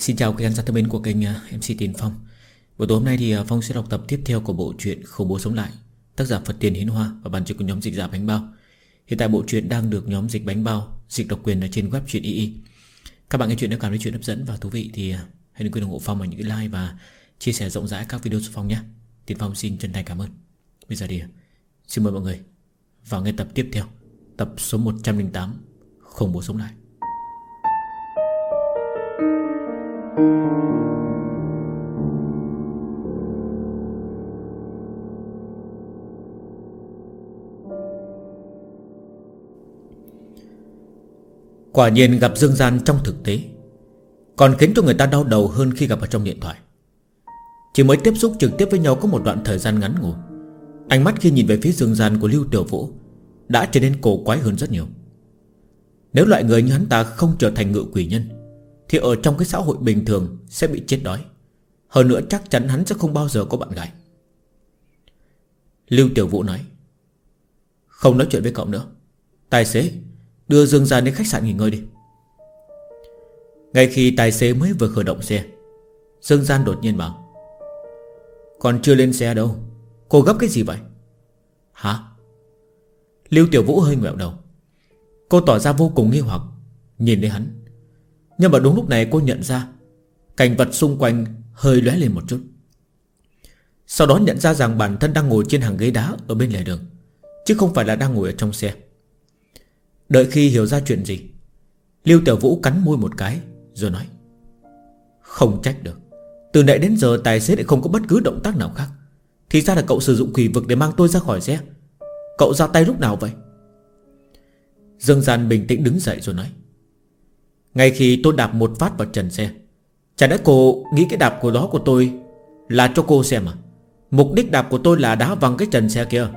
Xin chào các khán giả thân mến của kênh MC Tiền Phong. Buổi tối hôm nay thì Phong sẽ đọc tập tiếp theo của bộ truyện Khủng Bố Sống Lại, tác giả Phật Tiền Hiến Hoa và bản dịch của nhóm Dịch Giả Bánh Bao. Hiện tại bộ truyện đang được nhóm Dịch Bánh Bao dịch độc quyền ở trên web truyện II. Các bạn nghe chuyện nếu cảm thấy chuyện hấp dẫn và thú vị thì hãy đừng quên ủng hộ Phong bằng những like và chia sẻ rộng rãi các video của Phong nhé. Tiền Phong xin chân thành cảm ơn. Bây giờ thì xin mời mọi người vào nghe tập tiếp theo, tập số 108 Khủng Bố Sống Lại. Quả nhiên gặp Dương Gian trong thực tế còn khiến cho người ta đau đầu hơn khi gặp ở trong điện thoại. Chỉ mới tiếp xúc trực tiếp với nhau có một đoạn thời gian ngắn ngủi, ánh mắt khi nhìn về phía Dương Gian của Lưu Tiểu Vũ đã trở nên cổ quái hơn rất nhiều. Nếu loại người như hắn ta không trở thành ngự quỷ nhân thì ở trong cái xã hội bình thường sẽ bị chết đói. Hơn nữa chắc chắn hắn sẽ không bao giờ có bạn gái. Lưu Tiểu Vũ nói: không nói chuyện với cậu nữa. Tài xế, đưa Dương Gian đến khách sạn nghỉ ngơi đi. Ngay khi tài xế mới vừa khởi động xe, Dương Gian đột nhiên bảo: còn chưa lên xe đâu, cô gấp cái gì vậy? Hả? Lưu Tiểu Vũ hơi ngoẹo đầu. Cô tỏ ra vô cùng nghi hoặc nhìn đến hắn. Nhưng mà đúng lúc này cô nhận ra cảnh vật xung quanh hơi lóe lên một chút. Sau đó nhận ra rằng bản thân đang ngồi trên hàng ghế đá ở bên lề đường, chứ không phải là đang ngồi ở trong xe. Đợi khi hiểu ra chuyện gì, Lưu Tiểu Vũ cắn môi một cái rồi nói: không trách được, từ nãy đến giờ tài xế lại không có bất cứ động tác nào khác. Thì ra là cậu sử dụng quỷ vực để mang tôi ra khỏi xe. Cậu ra tay lúc nào vậy? Dương Gian bình tĩnh đứng dậy rồi nói: ngay khi tôi đạp một phát vào trần xe. Chẳng lẽ cô nghĩ cái đạp của đó của tôi là cho cô xem à? Mục đích đạp của tôi là đá văng cái trần xe kia.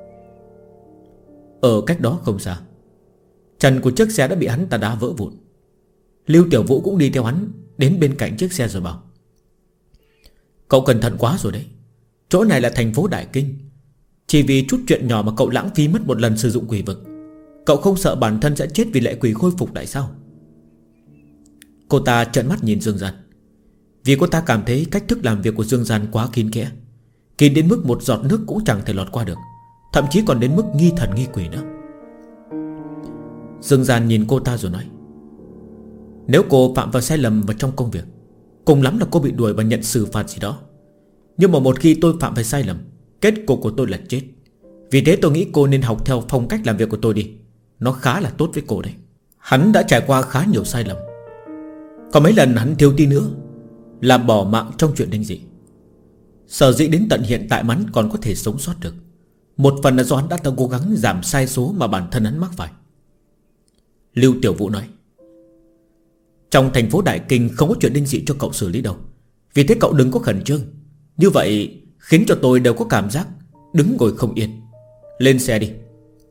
Ở cách đó không xa, trần của chiếc xe đã bị hắn ta đá vỡ vụn. Lưu Tiểu Vũ cũng đi theo hắn đến bên cạnh chiếc xe rồi bảo: cậu cẩn thận quá rồi đấy. Chỗ này là thành phố Đại Kinh. Chỉ vì chút chuyện nhỏ mà cậu lãng phí mất một lần sử dụng quỷ vực. Cậu không sợ bản thân sẽ chết vì lệ quỷ khôi phục lại sao? Cô ta trợn mắt nhìn Dương Gian, vì cô ta cảm thấy cách thức làm việc của Dương Gian quá kín kẽ, kín đến mức một giọt nước cũng chẳng thể lọt qua được, thậm chí còn đến mức nghi thần nghi quỷ nữa. Dương Gian nhìn cô ta rồi nói: nếu cô phạm vào sai lầm vào trong công việc, cùng lắm là cô bị đuổi và nhận xử phạt gì đó. Nhưng mà một khi tôi phạm phải sai lầm, kết cục của tôi là chết. Vì thế tôi nghĩ cô nên học theo phong cách làm việc của tôi đi. Nó khá là tốt với cô đấy. Hắn đã trải qua khá nhiều sai lầm. Có mấy lần hắn thiếu tí nữa là bỏ mạng trong chuyện linh dị. Sở dĩ đến tận hiện tại hắn còn có thể sống sót được, một phần là do hắn đã từng cố gắng giảm sai số mà bản thân hắn mắc phải. Lưu Tiểu Vũ nói: trong thành phố Đại Kinh không có chuyện linh dị cho cậu xử lý đâu. Vì thế cậu đừng có khẩn trương. Như vậy khiến cho tôi đều có cảm giác đứng ngồi không yên. Lên xe đi.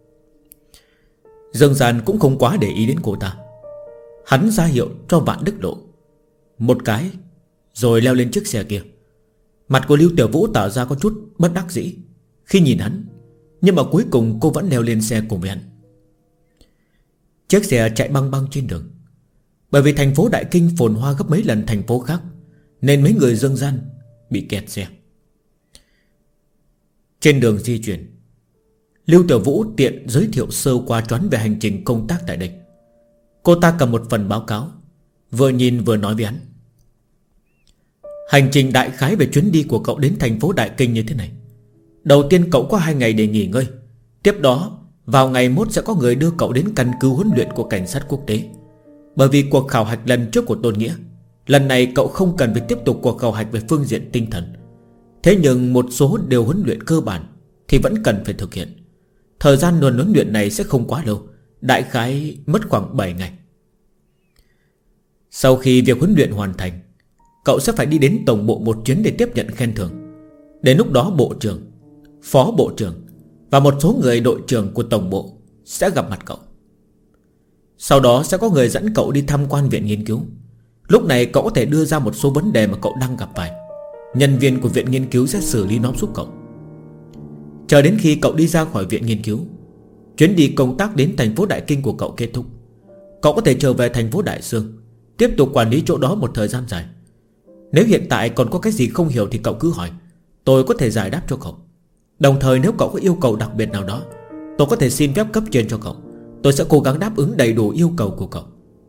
Dương Gian cũng không quá để ý đến cô ta. Hắn ra hiệu cho Vạn Đức Lộ một cái rồi leo lên chiếc xe kia. Mặt của Lưu Tiểu Vũ tỏ ra có chút bất đắc dĩ khi nhìn hắn, nhưng mà cuối cùng cô vẫn leo lên xe cùng với hắn. Chiếc xe chạy băng băng trên đường. Bởi vì thành phố Đại Kinh phồn hoa gấp mấy lần thành phố khác, nên mấy người Dương Gian bị kẹt xe. Trên đường di chuyển, Lưu Tiểu Vũ tiện giới thiệu sơ qua choán về hành trình công tác tại đây. Cô ta cầm một phần báo cáo, vừa nhìn vừa nói với hắn: hành trình đại khái về chuyến đi của cậu đến thành phố Đại Kinh như thế này. Đầu tiên cậu có 2 ngày để nghỉ ngơi. Tiếp đó vào ngày mốt sẽ có người đưa cậu đến căn cứ huấn luyện của cảnh sát quốc tế. Bởi vì cuộc khảo hạch lần trước của Tôn Nghĩa, lần này cậu không cần phải tiếp tục cuộc khảo hạch về phương diện tinh thần. Thế nhưng một số điều huấn luyện cơ bản thì vẫn cần phải thực hiện. Thời gian huấn luyện này sẽ không quá lâu, đại khái mất khoảng 7 ngày. Sau khi việc huấn luyện hoàn thành, cậu sẽ phải đi đến tổng bộ một chuyến để tiếp nhận khen thưởng. Đến lúc đó bộ trưởng, phó bộ trưởng và một số người đội trưởng của tổng bộ sẽ gặp mặt cậu. Sau đó sẽ có người dẫn cậu đi tham quan viện nghiên cứu. Lúc này cậu có thể đưa ra một số vấn đề mà cậu đang gặp phải. Nhân viên của viện nghiên cứu sẽ xử lý nó giúp cậu. Chờ đến khi cậu đi ra khỏi viện nghiên cứu, chuyến đi công tác đến thành phố Đại Kinh của cậu kết thúc, cậu có thể trở về thành phố Đại Sương, tiếp tục quản lý chỗ đó một thời gian dài. Nếu hiện tại còn có cái gì không hiểu thì cậu cứ hỏi, tôi có thể giải đáp cho cậu. Đồng thời nếu cậu có yêu cầu đặc biệt nào đó, tôi có thể xin phép cấp trên cho cậu. Tôi sẽ cố gắng đáp ứng đầy đủ yêu cầu của cậu.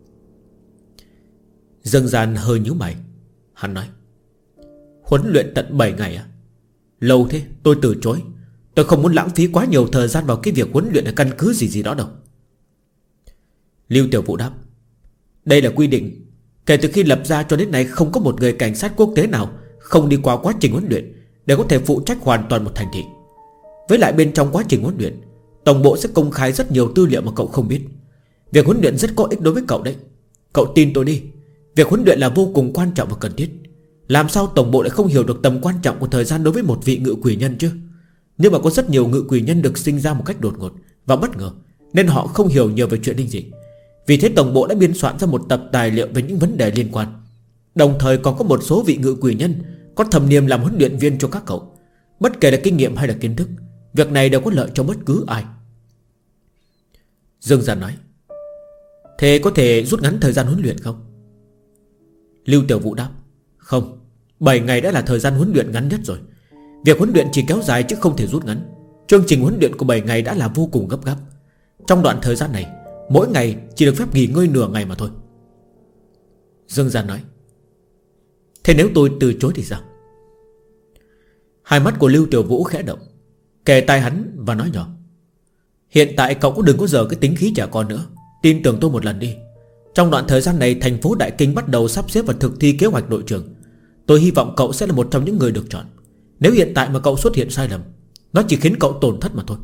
Dương Gian hơi nhíu mày. Hắn nói: huấn luyện tận 7 ngày à? Lâu thế, tôi từ chối. Tôi không muốn lãng phí quá nhiều thời gian vào cái việc huấn luyện ở căn cứ gì đó đâu. Lưu Tiểu Vũ đáp: đây là quy định. Kể từ khi lập ra cho đến nay, không có một người cảnh sát quốc tế nào không đi qua quá trình huấn luyện để có thể phụ trách hoàn toàn một thành thị. Với lại bên trong quá trình huấn luyện, tổng bộ sẽ công khai rất nhiều tư liệu mà cậu không biết. Việc huấn luyện rất có ích đối với cậu đấy. Cậu tin tôi đi, việc huấn luyện là vô cùng quan trọng và cần thiết. Làm sao tổng bộ lại không hiểu được tầm quan trọng của thời gian đối với một vị ngự quỷ nhân chứ? Nhưng mà có rất nhiều ngự quỷ nhân được sinh ra một cách đột ngột và bất ngờ, nên họ không hiểu nhiều về chuyện linh dị. Vì thế tổng bộ đã biên soạn ra một tập tài liệu về những vấn đề liên quan. Đồng thời còn có một số vị ngự quỷ nhân có thẩm niệm làm huấn luyện viên cho các cậu. Bất kể là kinh nghiệm hay là kiến thức, việc này đều có lợi cho bất cứ ai. Dương Gian nói: thế có thể rút ngắn thời gian huấn luyện không? Lưu Tiểu Vũ đáp: không, 7 ngày đã là thời gian huấn luyện ngắn nhất rồi. Việc huấn luyện chỉ kéo dài chứ không thể rút ngắn. Chương trình huấn luyện của 7 ngày đã là vô cùng gấp gáp. Trong đoạn thời gian này, mỗi ngày chỉ được phép nghỉ ngơi nửa ngày mà thôi. Dương Gian nói: thế nếu tôi từ chối thì sao? Hai mắt của Lưu Tiểu Vũ khẽ động, kề tai hắn và nói nhỏ: hiện tại cậu cũng đừng có giờ cái tính khí trẻ con nữa. Tin tưởng tôi một lần đi. Trong đoạn thời gian này, thành phố Đại Kinh bắt đầu sắp xếp và thực thi kế hoạch đội trưởng. Tôi hy vọng cậu sẽ là một trong những người được chọn. Nếu hiện tại mà cậu xuất hiện sai lầm, nó chỉ khiến cậu tổn thất mà thôi.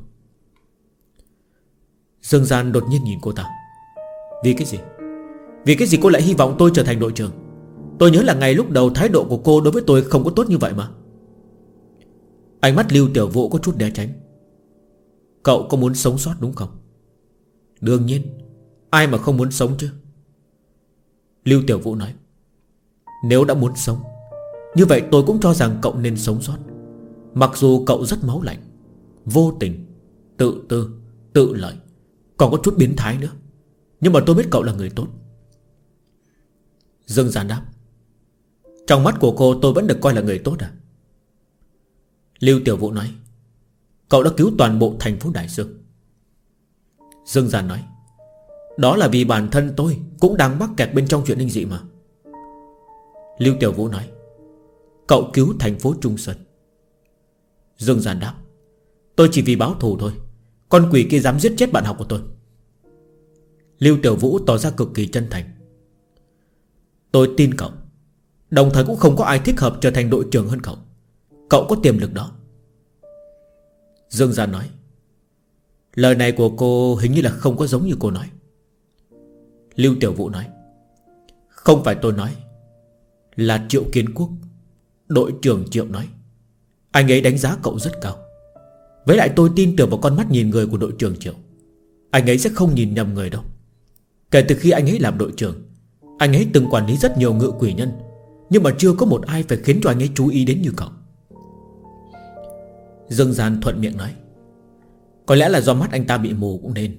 Dương Gian đột nhiên nhìn cô ta: vì cái gì? Vì cái gì cô lại hy vọng tôi trở thành đội trưởng? Tôi nhớ là ngày lúc đầu thái độ của cô đối với tôi không có tốt như vậy mà. Ánh mắt Lưu Tiểu Vũ có chút né tránh. Cậu có muốn sống sót đúng không? Đương nhiên, ai mà không muốn sống chứ. Lưu Tiểu Vũ nói: nếu đã muốn sống, như vậy tôi cũng cho rằng cậu nên sống sót. Mặc dù cậu rất máu lạnh, vô tình, tự tư, tự lợi, còn có chút biến thái nữa, nhưng mà tôi biết cậu là người tốt. Dương Gian đáp: trong mắt của cô tôi vẫn được coi là người tốt à? Lưu Tiểu Vũ nói: cậu đã cứu toàn bộ thành phố Đại Dương. Dương Gian nói: đó là vì bản thân tôi cũng đang mắc kẹt bên trong chuyện linh dị mà. Lưu Tiểu Vũ nói: cậu cứu thành phố Trung Sơn. Dương Gian đáp: tôi chỉ vì báo thù thôi. Con quỷ kia dám giết chết bạn học của tôi. Lưu Tiểu Vũ tỏ ra cực kỳ chân thành: tôi tin cậu. Đồng thời cũng không có ai thích hợp trở thành đội trưởng hơn cậu. Cậu có tiềm lực đó. Dương Gian nói: lời này của cô hình như là không có giống như cô nói. Lưu Tiểu Vũ nói: không phải tôi nói, là Triệu Kiến Quốc, đội trưởng Triệu nói. Anh ấy đánh giá cậu rất cao. Với lại tôi tin tưởng vào con mắt nhìn người của đội trưởng Triệu. Anh ấy sẽ không nhìn nhầm người đâu. Kể từ khi anh ấy làm đội trưởng, anh ấy từng quản lý rất nhiều ngự quỷ nhân, nhưng mà chưa có một ai phải khiến cho anh ấy chú ý đến như cậu. Dương Gian thuận miệng nói: có lẽ là do mắt anh ta bị mù cũng nên.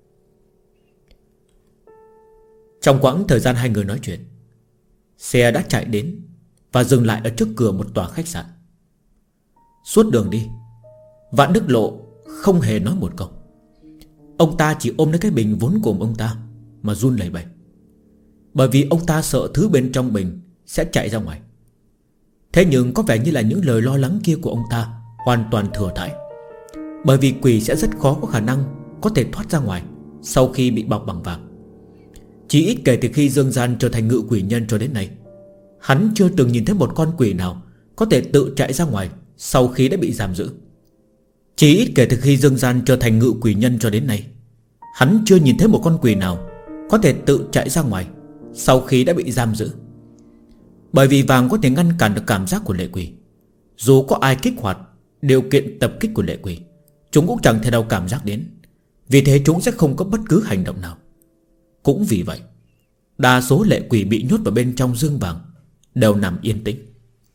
Trong quãng thời gian hai người nói chuyện, xe đã chạy đến và dừng lại ở trước cửa một tòa khách sạn. Suốt đường đi, Vạn Đức Lộ không hề nói một câu. Ông ta chỉ ôm lấy cái bình vốn của ông ta mà run lẩy bẩy, bởi vì ông ta sợ thứ bên trong bình sẽ chạy ra ngoài. Thế nhưng có vẻ như là những lời lo lắng kia của ông ta hoàn toàn thừa thãi, bởi vì quỷ sẽ rất khó có khả năng có thể thoát ra ngoài sau khi bị bọc bằng vàng. Chỉ ít kể từ khi Dương Gian trở thành ngự quỷ nhân cho đến nay, hắn chưa từng nhìn thấy một con quỷ nào có thể tự chạy ra ngoài sau khi đã bị giam giữ. Chỉ ít kể từ khi Dương Gian trở thành ngự quỷ nhân cho đến nay, hắn chưa nhìn thấy một con quỷ nào có thể tự chạy ra ngoài sau khi đã bị giam giữ. Bởi vì vàng có thể ngăn cản được cảm giác của lệ quỷ. Dù có ai kích hoạt điều kiện tập kích của lệ quỷ, chúng cũng chẳng thể nào cảm giác đến. Vì thế chúng sẽ không có bất cứ hành động nào. Cũng vì vậy, đa số lệ quỷ bị nhốt vào bên trong dương vàng đều nằm yên tĩnh.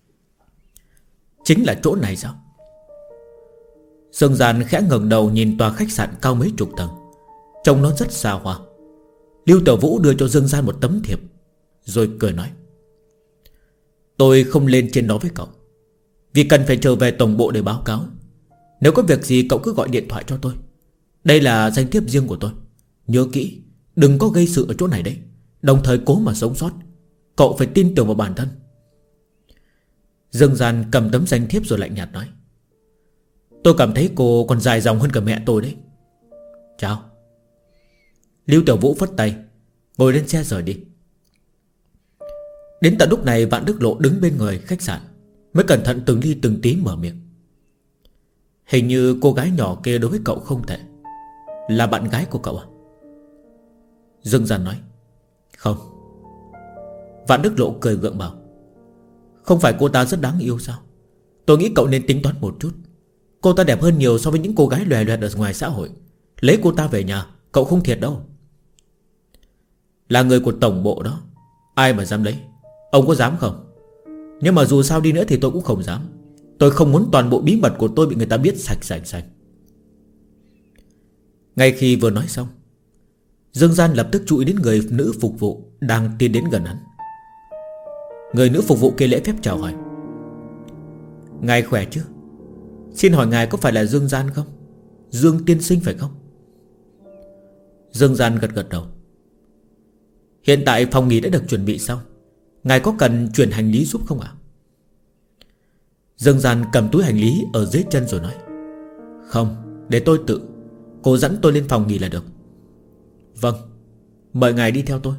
Chính là chỗ này sao? Dương Gian khẽ ngẩng đầu nhìn tòa khách sạn cao mấy chục tầng, trông nó rất xa hoa. Lưu Tiểu Vũ đưa cho Dương Gian một tấm thiệp, Rồi cười nói: Tôi không lên trên đó với cậu, vì cần phải trở về tổng bộ để báo cáo. Nếu có việc gì cậu cứ gọi điện thoại cho tôi. Đây là danh thiếp riêng của tôi. Nhớ kỹ, đừng có gây sự ở chỗ này đấy. Đồng thời cố mà sống sót. Cậu phải tin tưởng vào bản thân. Dương Gian cầm tấm danh thiếp rồi lạnh nhạt nói: Tôi cảm thấy cô còn dài dòng hơn cả mẹ tôi đấy. Chào. Lưu Tiểu Vũ phất tay, ngồi lên xe rời đi. Đến tận lúc này Vạn Đức Lộ đứng bên người khách sạn, mới cẩn thận từng ly từng tí mở miệng: Hình như cô gái nhỏ kia đối với cậu không tệ. Là bạn gái của cậu à? Dương Gian nói: Không. Vạn Đức Lộ cười gượng bảo: Không phải cô ta rất đáng yêu sao? Tôi nghĩ cậu nên tính toán một chút. Cô ta đẹp hơn nhiều so với những cô gái lòe loẹt ở ngoài xã hội. Lấy cô ta về nhà, cậu không thiệt đâu. Là người của tổng bộ đó, ai mà dám lấy? Ông có dám không? Nhưng mà dù sao đi nữa thì tôi cũng không dám. Tôi không muốn toàn bộ bí mật của tôi bị người ta biết sạch sành. Ngay khi vừa nói xong, Dương Gian lập tức chú ý đến người nữ phục vụ đang tiến đến gần hắn. Người nữ phục vụ kia lễ phép chào hỏi: Ngài khỏe chứ? Xin hỏi ngài có phải là Dương Gian không? Dương tiên sinh phải không? Dương Gian gật gật đầu: Hiện tại phòng nghỉ đã được chuẩn bị xong. Ngài có cần chuyển hành lý giúp không ạ? Dương Gian cầm túi hành lý ở dưới chân rồi nói: Không, để tôi tự. Cô dẫn tôi lên phòng nghỉ là được. Vâng, mời ngài đi theo tôi.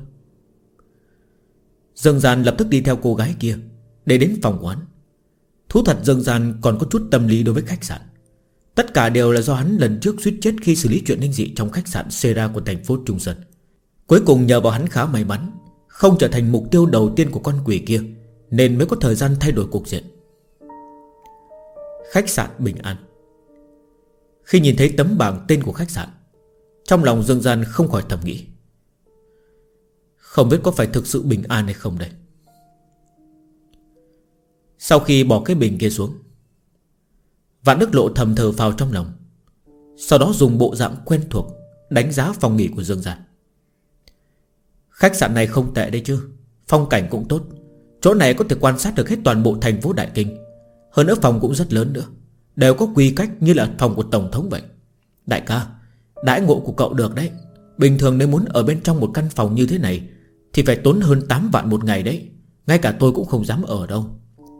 Dương Gian lập tức đi theo cô gái kia để đến phòng quán. Thú thật Dương Gian còn có chút tâm lý đối với khách sạn. Tất cả đều là do hắn lần trước suýt chết khi xử lý chuyện linh dị trong khách sạn Sera của thành phố Trung Sơn. Cuối cùng nhờ vào hắn khá may mắn, không trở thành mục tiêu đầu tiên của con quỷ kia, nên mới có thời gian thay đổi cục diện. Khách sạn Bình An. Khi nhìn thấy tấm bảng tên của khách sạn, trong lòng Dương Gian không khỏi thầm nghĩ: Không biết có phải thực sự bình an hay không đây. Sau khi bỏ cái bình kia xuống, Vạn Đức Lộ thầm thờ phào trong lòng. Sau đó dùng bộ dạng quen thuộc đánh giá phòng nghỉ của Dương Gian. Khách sạn này không tệ đấy chứ. Phong cảnh cũng tốt. Chỗ này có thể quan sát được hết toàn bộ thành phố Đại Kinh. Hơn nữa phòng cũng rất lớn nữa, đều có quy cách như là phòng của Tổng thống vậy. Đại ca, đãi ngộ của cậu được đấy. Bình thường nếu muốn ở bên trong một căn phòng như thế này thì phải tốn hơn 8 vạn một ngày đấy. Ngay cả tôi cũng không dám ở đâu.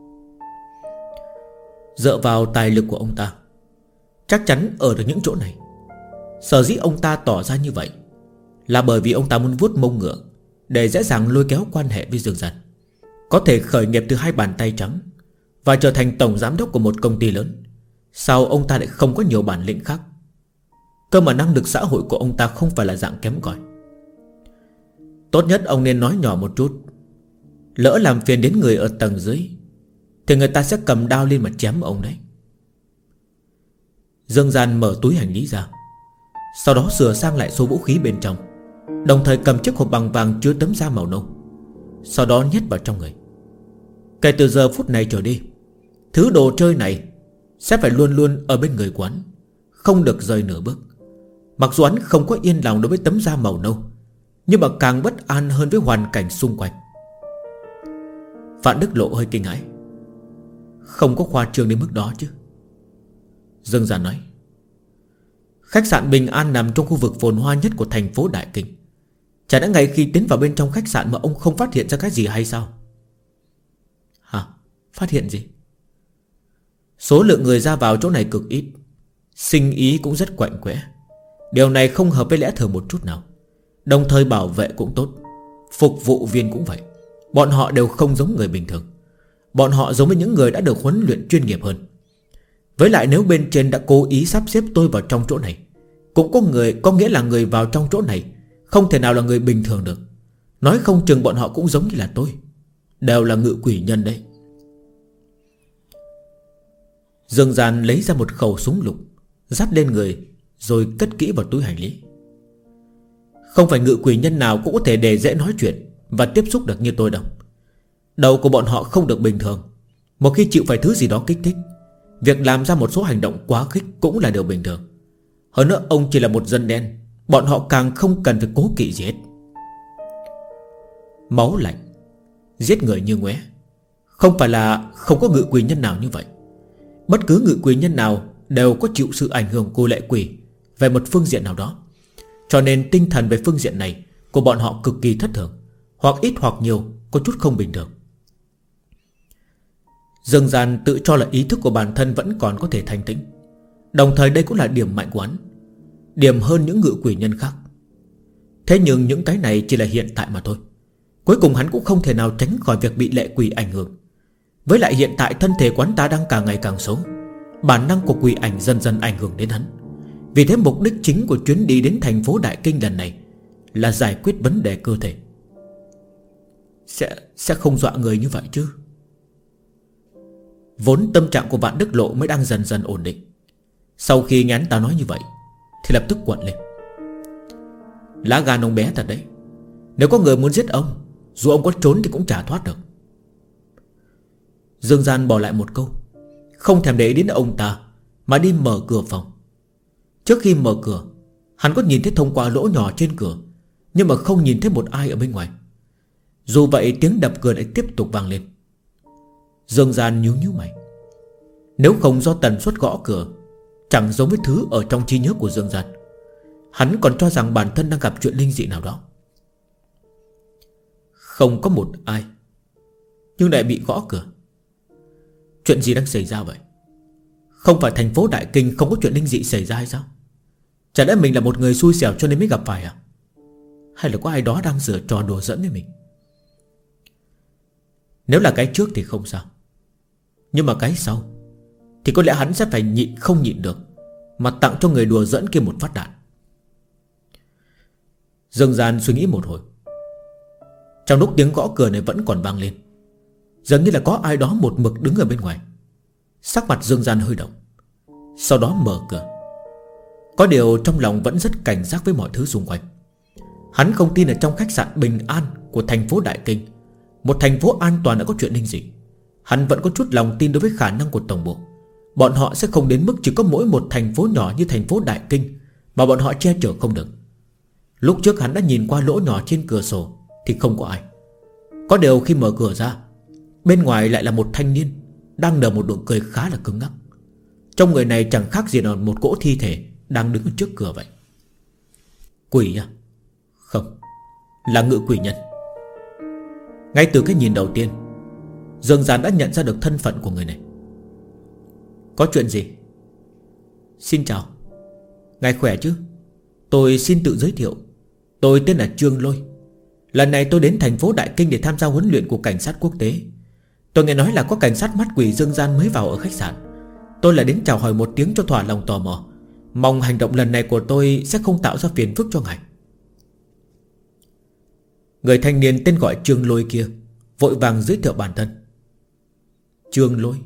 Dựa vào tài lực của ông ta, chắc chắn ở được những chỗ này. Sở dĩ ông ta tỏ ra như vậy là bởi vì ông ta muốn vuốt mông ngựa, để dễ dàng lôi kéo quan hệ với Dương Gian, có thể khởi nghiệp từ 2 bàn tay trắng và trở thành tổng giám đốc của một công ty lớn. Sao ông ta lại không có nhiều bản lĩnh khác? Cơ mà năng lực xã hội của ông ta không phải là dạng kém cỏi. Tốt nhất ông nên nói nhỏ một chút. Lỡ làm phiền đến người ở tầng dưới thì người ta sẽ cầm đao lên mà chém ông đấy. Dương Gian mở túi hành lý ra, sau đó sửa sang lại số vũ khí bên trong, đồng thời cầm chiếc hộp bằng vàng chứa tấm da màu nâu, sau đó nhét vào trong người. Kể từ giờ phút này trở đi, thứ đồ chơi này sẽ phải luôn luôn ở bên người quán, không được rời nửa bước. Mặc dù hắn không có yên lòng đối với tấm da màu nâu, nhưng mà càng bất an hơn với hoàn cảnh xung quanh. Vạn Đức Lộ hơi kinh hãi: Không có khoa trương đến mức đó chứ? Dương Gian nói: Khách sạn Bình An nằm trong khu vực phồn hoa nhất của thành phố Đại Kinh. Chả đã ngay khi tiến vào bên trong khách sạn mà ông không phát hiện ra cái gì hay sao? Hả? Phát hiện gì? Số lượng người ra vào chỗ này cực ít, sinh ý cũng rất quạnh quẽ. Điều này không hợp với lẽ thường một chút nào. Đồng thời bảo vệ cũng tốt, phục vụ viên cũng vậy. Bọn họ đều không giống người bình thường. Bọn họ giống với những người đã được huấn luyện chuyên nghiệp hơn. Với lại nếu bên trên đã cố ý sắp xếp tôi vào trong chỗ này, cũng có nghĩa là người vào trong chỗ này không thể nào là người bình thường được. Nói không chừng bọn họ cũng giống như là tôi, đều là ngự quỷ nhân đấy. Dương Gian lấy ra một khẩu súng lục, dắt lên người, rồi cất kỹ vào túi hành lý. Không phải ngự quỷ nhân nào cũng có thể để dễ nói chuyện và tiếp xúc được như tôi đâu. Đầu của bọn họ không được bình thường. Một khi chịu phải thứ gì đó kích thích, việc làm ra một số hành động quá khích cũng là điều bình thường. Hơn nữa ông chỉ là một dân đen, bọn họ càng không cần phải cố kỵ gì hết. Máu lạnh Giết người như ngoé. Không phải là không có ngự quỷ nhân nào như vậy. Bất cứ ngự quỷ nhân nào đều có chịu sự ảnh hưởng của lệ quỷ về một phương diện nào đó. Cho nên tinh thần về phương diện này của bọn họ cực kỳ thất thường, hoặc ít hoặc nhiều có chút không bình thường. Dương Gian tự cho là ý thức của bản thân vẫn còn có thể thanh tĩnh. Đồng thời đây cũng là điểm mạnh của hắn, điểm hơn những ngự quỷ nhân khác. Thế nhưng những cái này chỉ là hiện tại mà thôi. Cuối cùng hắn cũng không thể nào tránh khỏi việc bị lệ quỷ ảnh hưởng. Với lại hiện tại thân thể của hắn ta đang càng ngày càng xấu, bản năng của quỷ ảnh dần dần ảnh hưởng đến hắn. Vì thế mục đích chính của chuyến đi đến thành phố Đại Kinh lần này là giải quyết vấn đề cơ thể. Sẽ không dọa người như vậy chứ? Vốn tâm trạng của Vạn Đức Lộ mới đang dần dần ổn định. Sau khi nghe hắn ta nói như vậy thì lập tức quặn lên. Lá gan ông bé thật đấy. Nếu có người muốn giết ông, dù ông có trốn thì cũng chả thoát được. Dương Gian bỏ lại một câu, không thèm để ý đến ông ta, mà đi mở cửa phòng. Trước khi mở cửa, hắn có nhìn thấy thông qua lỗ nhỏ trên cửa, nhưng mà không nhìn thấy một ai ở bên ngoài. Dù vậy tiếng đập cửa lại tiếp tục vang lên. Dương Gian nhíu nhíu mày. Nếu không do tần suất gõ cửa chẳng giống với thứ ở trong trí nhớ của Dương Gian, hắn còn cho rằng bản thân đang gặp chuyện linh dị nào đó. Không có một ai, nhưng lại bị gõ cửa. Chuyện gì đang xảy ra vậy? Không phải thành phố Đại Kinh không có chuyện linh dị xảy ra hay sao? Chả lẽ mình là một người xui xẻo cho nên mới gặp phải à? Hay là có ai đó đang giở trò đùa giỡn với mình? Nếu là cái trước thì không sao, nhưng mà cái sau thì có lẽ hắn sẽ phải nhịn không nhịn được, mà tặng cho người đùa giỡn kia một phát đạn. Dương Gian suy nghĩ một hồi. Trong lúc tiếng gõ cửa này vẫn còn vang lên, dường như là có ai đó một mực đứng ở bên ngoài. Sắc mặt Dương Gian hơi động, sau đó mở cửa. Có điều trong lòng vẫn rất cảnh giác với mọi thứ xung quanh. Hắn không tin ở trong khách sạn bình an của thành phố Đại Kinh, một thành phố an toàn đã có chuyện linh dị. Hắn vẫn có chút lòng tin đối với khả năng của tổng bộ. Bọn họ sẽ không đến mức chỉ có mỗi một thành phố nhỏ như thành phố Đại Kinh mà bọn họ che chở không được. Lúc trước hắn đã nhìn qua lỗ nhỏ trên cửa sổ thì không có ai. Có điều khi mở cửa ra, bên ngoài lại là một thanh niên đang nở một nụ cười khá là cứng ngắc. Trong người này chẳng khác gì là một cỗ thi thể đang đứng ở trước cửa vậy. Quỷ à? Không, là ngự quỷ nhân. Ngay từ cái nhìn đầu tiên, Dương Gian đã nhận ra được thân phận của người này. Có chuyện gì? Xin chào. Ngài khỏe chứ? Tôi xin tự giới thiệu. Tôi tên là Trương Lôi. Lần này tôi đến thành phố Đại Kinh để tham gia huấn luyện của cảnh sát quốc tế. Tôi nghe nói là có cảnh sát mắt quỷ Dương Gian mới vào ở khách sạn. Tôi là đến chào hỏi một tiếng cho thỏa lòng tò mò. Mong hành động lần này của tôi sẽ không tạo ra phiền phức cho ngài. Người thanh niên tên gọi Trương Lôi kia vội vàng giới thiệu bản thân. Trương Lôi.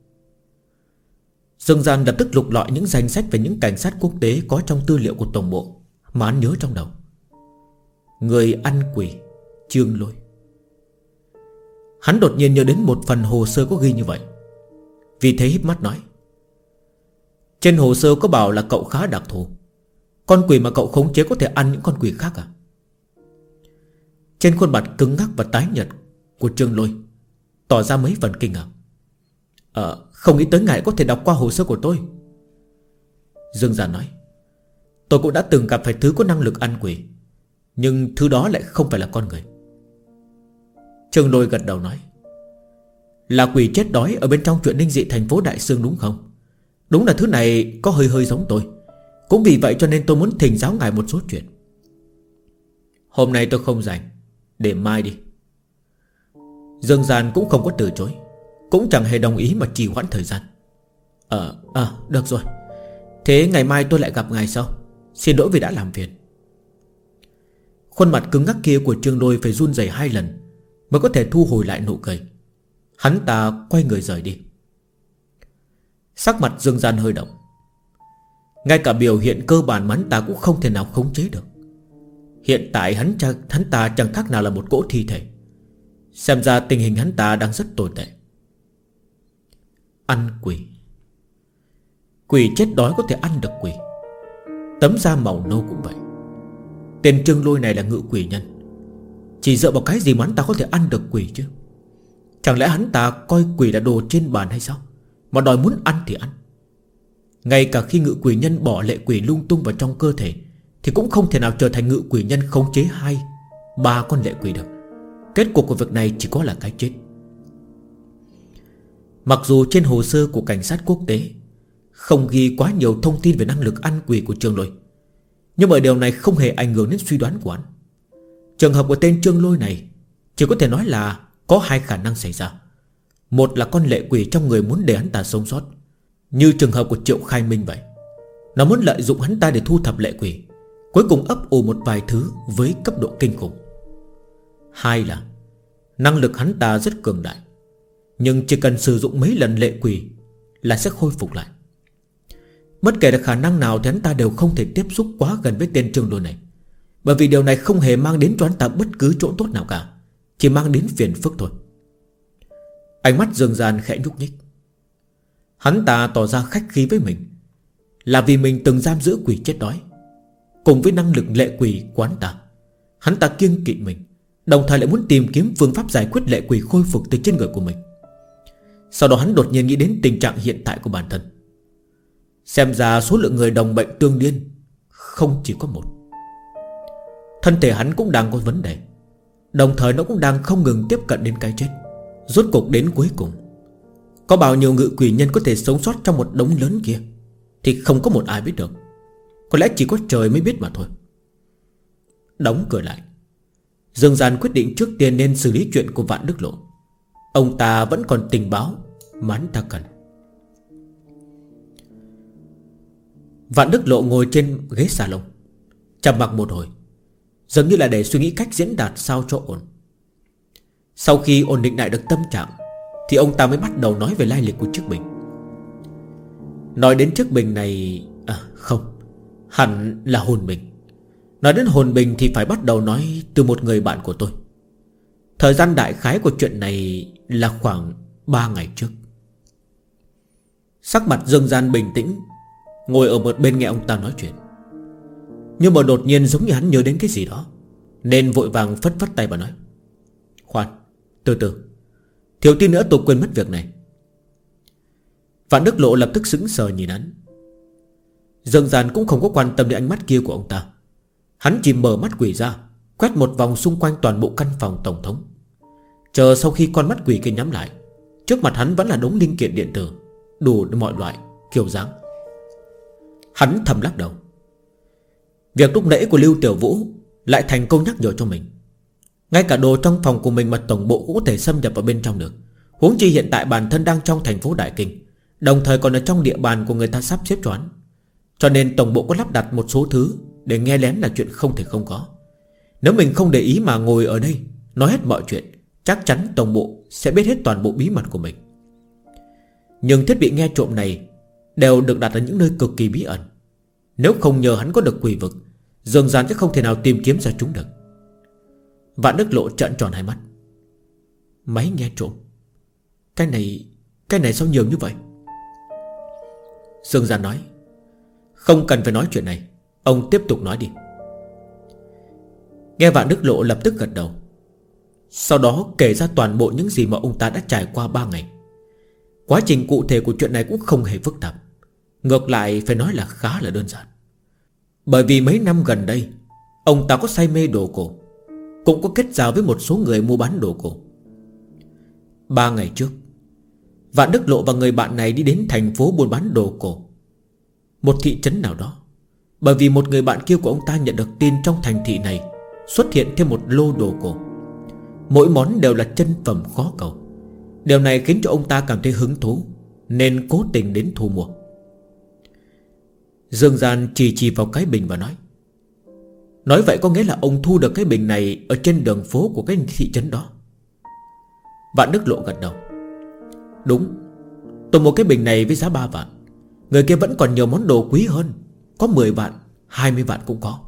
Dương Gian lập tức lục lọi những danh sách về những cảnh sát quốc tế có trong tư liệu của tổng bộ mà hắn nhớ trong đầu. Người ăn quỷ Trương Lôi. Hắn đột nhiên nhớ đến một phần hồ sơ có ghi như vậy. Vì thế híp mắt nói. Trên hồ sơ có bảo là cậu khá đặc thù. Con quỷ mà cậu khống chế có thể ăn những con quỷ khác à? Trên khuôn mặt cứng ngắc và tái nhợt của Trương Lôi tỏ ra mấy phần kinh ngạc. Không nghĩ tới ngài có thể đọc qua hồ sơ của tôi. Dương Gian nói. Tôi cũng đã từng gặp phải thứ có năng lực ăn quỷ, nhưng thứ đó lại không phải là con người. Trương Lôi gật đầu nói. Là quỷ chết đói ở bên trong chuyện linh dị thành phố Đại Sương đúng không? Đúng là thứ này có hơi giống tôi. Cũng vì vậy cho nên tôi muốn thỉnh giáo ngài một số chuyện. Hôm nay tôi không rảnh, để mai đi. Dương Gian cũng không có từ chối, cũng chẳng hề đồng ý mà trì hoãn thời gian. Được rồi. Thế ngày mai tôi lại gặp ngài sau. Xin lỗi vì đã làm phiền. Khuôn mặt cứng ngắc kia của Trương Lôi phải run rẩy 2 lần mới có thể thu hồi lại nụ cười. Hắn ta quay người rời đi. Sắc mặt Dương Gian hơi động. Ngay cả biểu hiện cơ bản mà hắn ta cũng không thể nào khống chế được. Hiện tại hắn ta chẳng khác nào là một cỗ thi thể. Xem ra tình hình hắn ta đang rất tồi tệ. Ăn quỷ. Quỷ chết đói có thể ăn được quỷ. Tấm da màu nâu cũng vậy. Tên Trương Lôi này là ngự quỷ nhân. Chỉ dựa vào cái gì mà hắn ta có thể ăn được quỷ chứ? Chẳng lẽ hắn ta coi quỷ là đồ trên bàn hay sao, mà đòi muốn ăn thì ăn. Ngay cả khi ngự quỷ nhân bỏ lệ quỷ lung tung vào trong cơ thể thì cũng không thể nào trở thành ngự quỷ nhân khống chế 2-3 con lệ quỷ được. Kết cục của việc này chỉ có là cái chết. Mặc dù trên hồ sơ của cảnh sát quốc tế không ghi quá nhiều thông tin về năng lực ăn quỷ của Trương Lôi, nhưng mà điều này không hề ảnh hưởng đến suy đoán của hắn. Trường hợp của tên Trương Lôi này chỉ có thể nói là có 2 khả năng xảy ra. Một là con lệ quỷ trong người muốn để hắn ta sống sót, như trường hợp của Triệu Khai Minh vậy. Nó muốn lợi dụng hắn ta để thu thập lệ quỷ, cuối cùng ấp ủ một vài thứ với cấp độ kinh khủng. 2 là năng lực hắn ta rất cường đại, nhưng chỉ cần sử dụng mấy lần lệ quỷ là sẽ khôi phục lại. Bất kể là khả năng nào thì hắn ta đều không thể tiếp xúc quá gần với tên Trương Lôi này, bởi vì điều này không hề mang đến cho hắn ta bất cứ chỗ tốt nào cả, chỉ mang đến phiền phức thôi. Ánh mắt Dương Gian khẽ nhúc nhích. Hắn ta tỏ ra khách khí với mình là vì mình từng giam giữ quỷ chết đói. Cùng với năng lực lệ quỷ của hắn ta kiêng kỵ mình, đồng thời lại muốn tìm kiếm phương pháp giải quyết lệ quỷ khôi phục từ trên người của mình. Sau đó hắn đột nhiên nghĩ đến tình trạng hiện tại của bản thân. Xem ra số lượng người đồng bệnh tương điên không chỉ có một. Thân thể hắn cũng đang có vấn đề, đồng thời nó cũng đang không ngừng tiếp cận đến cái chết. Rốt cuộc đến cuối cùng, có bao nhiêu ngự quỷ nhân có thể sống sót trong một đống lớn kia thì không có một ai biết được. Có lẽ chỉ có trời mới biết mà thôi. Đóng cửa lại, Dương Gian quyết định trước tiên nên xử lý chuyện của Vạn Đức Lộ. Ông ta vẫn còn tình báo mà hắn ta cần. Vạn Đức Lộ ngồi trên ghế salon, trầm mặc một hồi, dường như là để suy nghĩ cách diễn đạt sao cho ổn. Sau khi ổn định lại được tâm trạng thì ông ta mới bắt đầu nói về lai lịch của chiếc bình. Nói đến chiếc bình này, không, hẳn là hồn bình. Nói đến hồn bình thì phải bắt đầu nói từ một người bạn của tôi. Thời gian đại khái của chuyện này là khoảng 3 ngày trước. Sắc mặt Dương Gian bình tĩnh, ngồi ở một bên nghe ông ta nói chuyện. Nhưng mà đột nhiên giống như hắn nhớ đến cái gì đó, nên vội vàng phất phất tay và nói: Khoan, từ từ, thiếu tí nữa tôi quên mất việc này. Vạn Đức Lộ lập tức sững sờ nhìn hắn. Dương Gian cũng không có quan tâm đến ánh mắt kia của ông ta. Hắn chỉ mở mắt quỷ ra, quét một vòng xung quanh toàn bộ căn phòng tổng thống. Chờ sau khi con mắt quỷ kia nhắm lại, trước mặt hắn vẫn là đống linh kiện điện tử đủ mọi loại kiểu dáng. Hắn thầm lắc đầu. Việc lúc nãy của Lưu Tiểu Vũ lại thành công nhắc nhở cho mình. Ngay cả đồ trong phòng của mình mà tổng bộ cũng có thể xâm nhập vào bên trong được, huống chi hiện tại bản thân đang trong thành phố Đại Kinh, đồng thời còn ở trong địa bàn của người ta sắp xếp cho hắn. Cho nên tổng bộ có lắp đặt một số thứ để nghe lén là chuyện không thể không có. Nếu mình không để ý mà ngồi ở đây nói hết mọi chuyện, chắc chắn tổng bộ sẽ biết hết toàn bộ bí mật của mình. Nhưng thiết bị nghe trộm này đều được đặt ở những nơi cực kỳ bí ẩn. Nếu không nhờ hắn có được quỷ vực, Dương Gian sẽ không thể nào tìm kiếm ra chúng được. Vạn Đức Lộ trợn tròn hai mắt. Máy nghe trộm? Cái này sao nhiều như vậy? Dương Gian nói: Không cần phải nói chuyện này, ông tiếp tục nói đi. Nghe Vạn Đức Lộ lập tức gật đầu, sau đó kể ra toàn bộ những gì mà ông ta đã trải qua 3 ngày. Quá trình cụ thể của chuyện này cũng không hề phức tạp, ngược lại phải nói là khá là đơn giản. Bởi vì mấy năm gần đây ông ta có say mê đồ cổ, cũng có kết giao với một số người mua bán đồ cổ. 3 ngày trước, Vạn Đức Lộ và người bạn này đi đến thành phố buôn bán đồ cổ, một thị trấn nào đó. Bởi vì một người bạn kia của ông ta nhận được tin trong thành thị này xuất hiện thêm một lô đồ cổ, mỗi món đều là chân phẩm khó cầu. Điều này khiến cho ông ta cảm thấy hứng thú, nên cố tình đến thu mua. Dương Gian chỉ vào cái bình và nói vậy có nghĩa là ông thu được cái bình này ở trên đường phố của cái thị trấn đó. Vạn Đức Lộ gật đầu. Đúng, tôi mua cái bình này với giá 3 vạn. Người kia vẫn còn nhiều món đồ quý hơn, có 10 vạn, 20 vạn cũng có.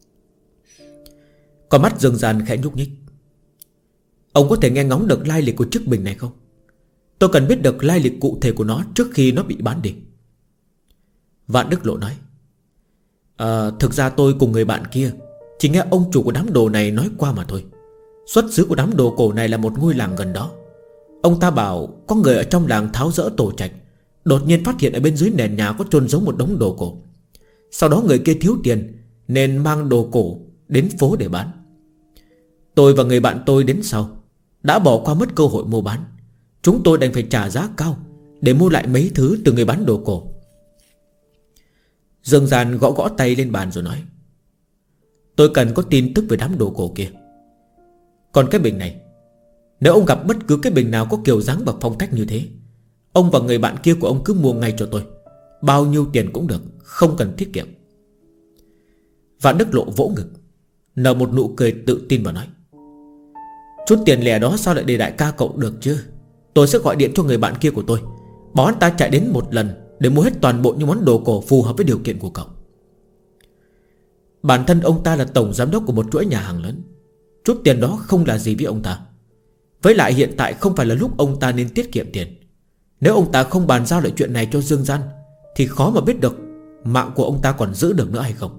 Con mắt Dương Gian khẽ nhúc nhích. Ông có thể nghe ngóng được lai lịch của chiếc bình này không? Tôi cần biết được lai lịch cụ thể của nó trước khi nó bị bán đi. Vạn Đức Lộ nói: Thực ra tôi cùng người bạn kia chỉ nghe ông chủ của đám đồ này nói qua mà thôi. Xuất xứ của đám đồ cổ này là một ngôi làng gần đó. Ông ta bảo có người ở trong làng tháo dỡ tổ trạch, đột nhiên phát hiện ở bên dưới nền nhà có chôn giấu một đống đồ cổ. Sau đó người kia thiếu tiền nên mang đồ cổ đến phố để bán. Tôi và người bạn tôi đến sau đã bỏ qua mất cơ hội mua bán. Chúng tôi đành phải trả giá cao để mua lại mấy thứ từ người bán đồ cổ. Dương Gian gõ gõ tay lên bàn rồi nói: tôi cần có tin tức về đám đồ cổ kia. Còn cái bình này, nếu ông gặp bất cứ cái bình nào có kiểu dáng và phong cách như thế, ông và người bạn kia của ông cứ mua ngay cho tôi. Bao nhiêu tiền cũng được, không cần tiết kiệm. Vạn Đức Lộ vỗ ngực, nở một nụ cười tự tin và nói: chút tiền lẻ đó sao lại để đại ca cậu được chứ. Tôi sẽ gọi điện cho người bạn kia của tôi, bảo anh ta chạy đến một lần để mua hết toàn bộ những món đồ cổ phù hợp với điều kiện của cậu. Bản thân ông ta là tổng giám đốc của một chuỗi nhà hàng lớn, chút tiền đó không là gì với ông ta. Với lại hiện tại không phải là lúc ông ta nên tiết kiệm tiền. Nếu ông ta không bàn giao lại chuyện này cho Dương Gian thì khó mà biết được mạng của ông ta còn giữ được nữa hay không.